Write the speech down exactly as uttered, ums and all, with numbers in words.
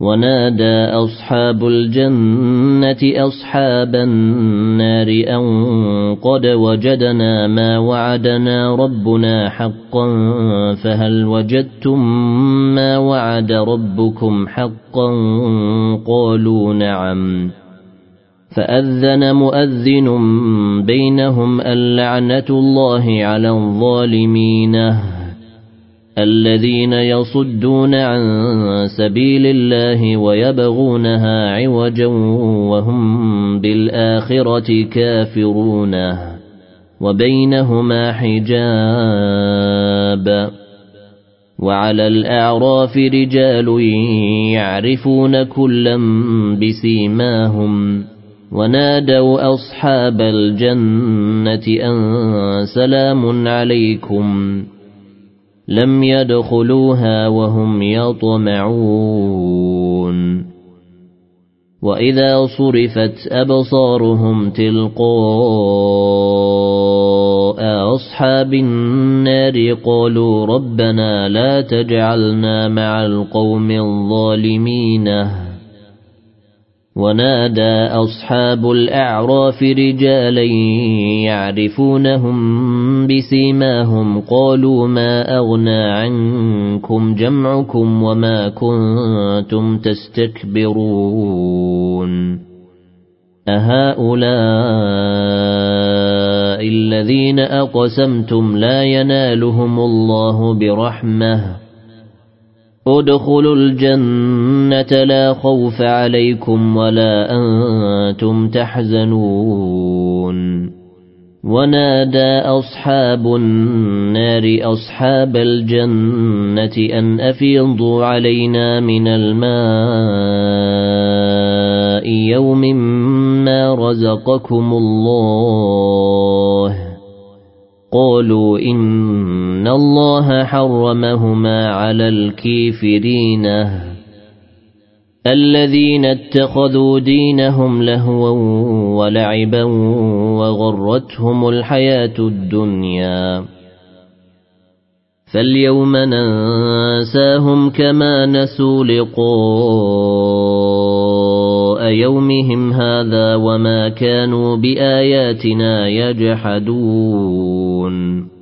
ونادى أصحاب الجنة أصحاب النار أن قد وجدنا ما وعدنا ربنا حقا فهل وجدتم ما وعد ربكم حقا قالوا نعم فأذن مؤذن بينهم اللعنة الله على الظالمين الذين يصدون عن سبيل الله ويبغونها عوجا وهم بالآخرة كافرون وبينهما حجاب وعلى الأعراف رجال يعرفون كلا بسيماهم ونادوا أصحاب الجنة أن سلام عليكم لم يدخلوها وهم يطمعون وإذا صرفت أبصارهم تلقاء أصحاب النار قالوا ربنا لا تجعلنا مع القوم الظالمين ونادى أصحاب الأعراف رجالا يعرفونهم بسيماهم قالوا ما أغنى عنكم جمعكم وما كنتم تستكبرون أهؤلاء الذين أقسمتم لا ينالهم الله برحمة ادخلوا الجنة لا خوف عليكم ولا أنتم تحزنون ونادى أصحاب النار أصحاب الجنة أن أفيضوا علينا من الماء يوم ما رزقكم الله قالوا إن الله حرمهما على الكافرين الذين اتخذوا دينهم لهوا ولعبا وغرتهم الحياة الدنيا فاليوم ننساهم كما نسوا لقاء يومهم هذا وما كانوا بآياتنا يجحدون